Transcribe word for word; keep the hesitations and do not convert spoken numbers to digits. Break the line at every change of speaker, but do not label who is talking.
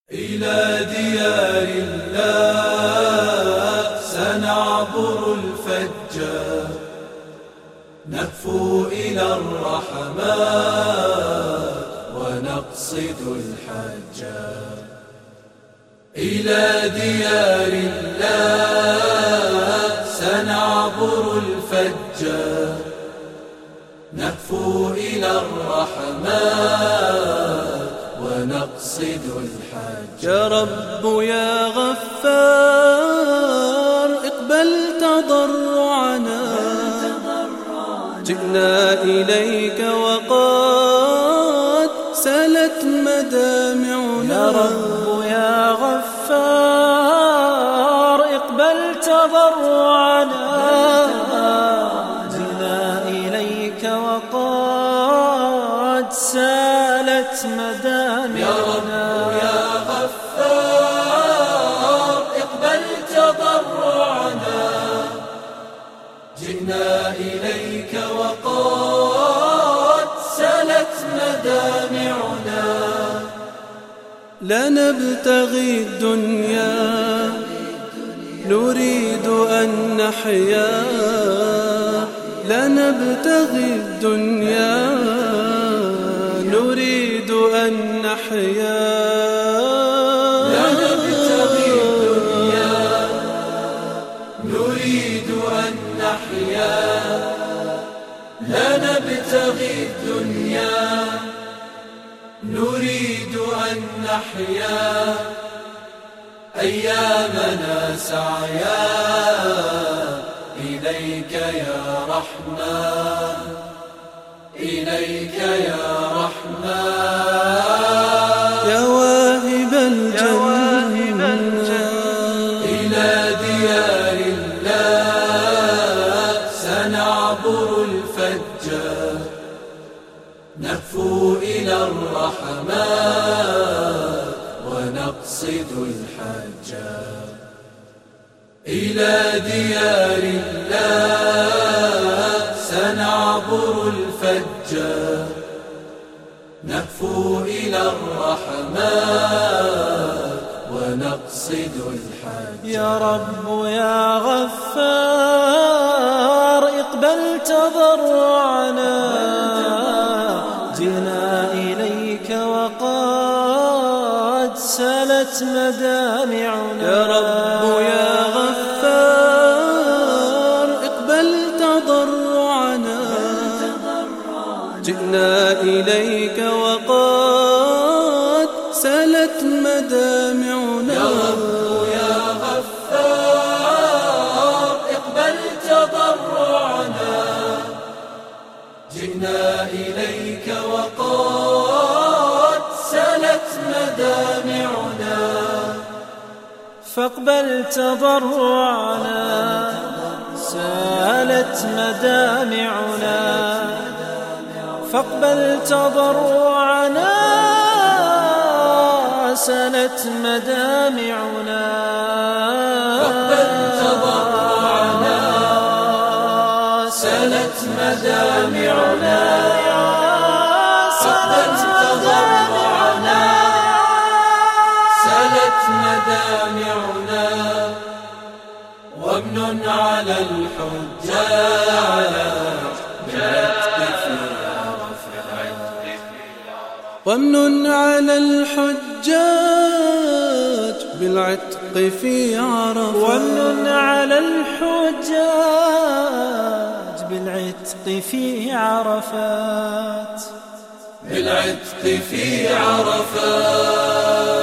إلى ديار الله سنعبر الفجار، نهفو إلى الرحمات ونقصد الحجار. إلى ديار الله سنعبر الفجار، نهفو إلى الرحمات ونقصد الحجار.
يا رب يا غفار اقبل تضرعنا، جئنا إليك وقد سالت مدامعنا.
يا رب يا غفار اقبل تضرعنا، جئنا إليك وقد سالت مدامعنا.
يا رب يا غفار اقبل تضرعنا، جئنا إليك وقد سالت مدامعنا.
لا نبتغي الدنيا نريد أن نحيا، لا نبتغي الدنيا نريد أن نحيا.
لا نبتغي الدنيا نريد أن نحيا، لا نبتغي الدنيا نريد أن نحيا. أيامنا سعيا إليك يا رحمن، إليك يا رحمن.
يا واهب الجنة
إلى ديار الله سنعبر الفجار، نهفو إلى الرحمات ونقصد الحجار. إلى ديار الله سنعبر الفجار، نهفو إلى الرحمات ونقصد الحجار.
يا رب يا غفار اقبل تضرعنا، جئنا إليك وقد سالت مدامعنا.
يا رب يا غفار اقبل تضرعنا، جئنا إليك وقد سالت مدامعنا.
يا رب يا غفار اقبل تضرعنا، جئنا إليك وقد سالت مدامعنا.
فاقبل تضرعنا سالت مدامعنا، فاقبل تضرعنا سالت مدامعنا.
فاقبل تضرعنا سالت مدامعنا، فاقبل تضرعنا سالت مدامعنا. وامنن على الحجاج
وامنن على الحجاج بالعتق في عرفات،
وامنن على الحجاج بالعتق في عرفات،
بالعتق في عرفات.